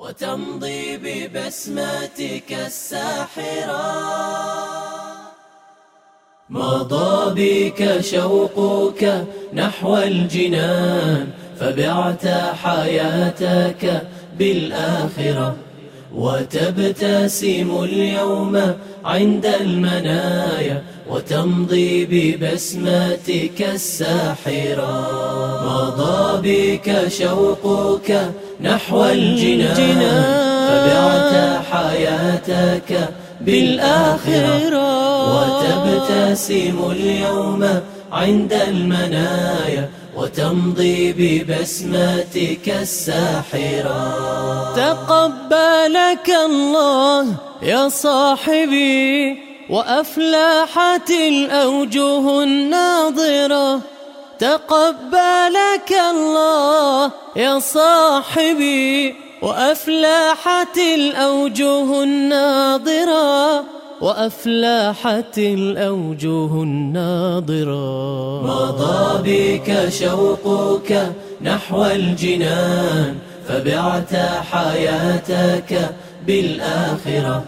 وتمضي ببسمتك الساحرة. مضى بك شوقك نحو الجنان، فبعت حياتك بالآخرة، وتبتسم اليوم عند المنايا، وتمضي ببسمتك الساحرة. مضى بك شوقك نحو الجنان، فبعت حياتك بالآخرة، وتبتسم اليوم عند المنايا، وتمضي ببسمتك الساحرة. تقبلك الله يا صاحبي، وأفلحت الأوجه الناظرة. تقبلك الله يا صاحبي، وأفلحت الأوجه الناظرة، وأفلحت الأوجه الناظرة. مضى بك شوقك نحو الجنان، فبعت حياتك بالآخرة،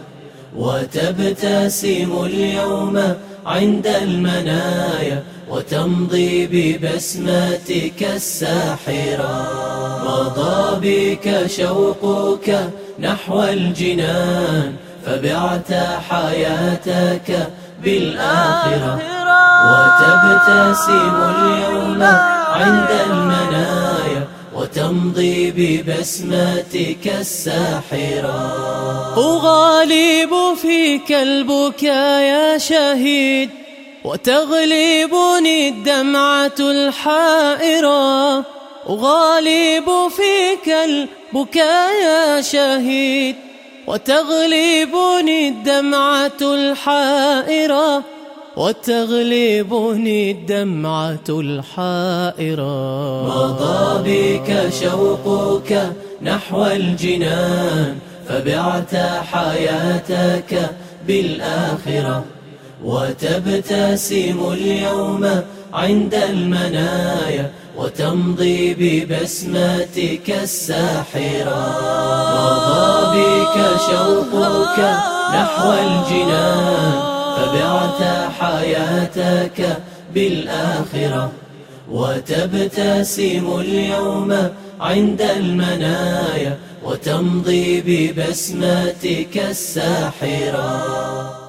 وتبتسم اليوم عند المنايا، وتمضي ببسمتك الساحرة. مضى بك شوقك نحو الجنان، فبعت حياتك بالآخرة، وتبتسم اليوم عند المنايا، وتمضي ببسمتك الساحرة. أغالب فيك البكاء يا شهيد، وتغلبني الدمعة الحائرة. أغالب فيك البكاء يا شهيد، وتغلبني الدمعة الحائرة، وتغلبني الدمعة الحائرة. مضى بك شوقك نحو الجنان، فبعت حياتك بالآخرة، وتبتسم اليوم عند المنايا، وتمضي ببسمتك الساحرة. مضى بك شوقك نحو الجنان، فبعت حياتك بالآخرة، وتبتسم اليوم عند المنايا، وتمضي ببسمتك الساحرة.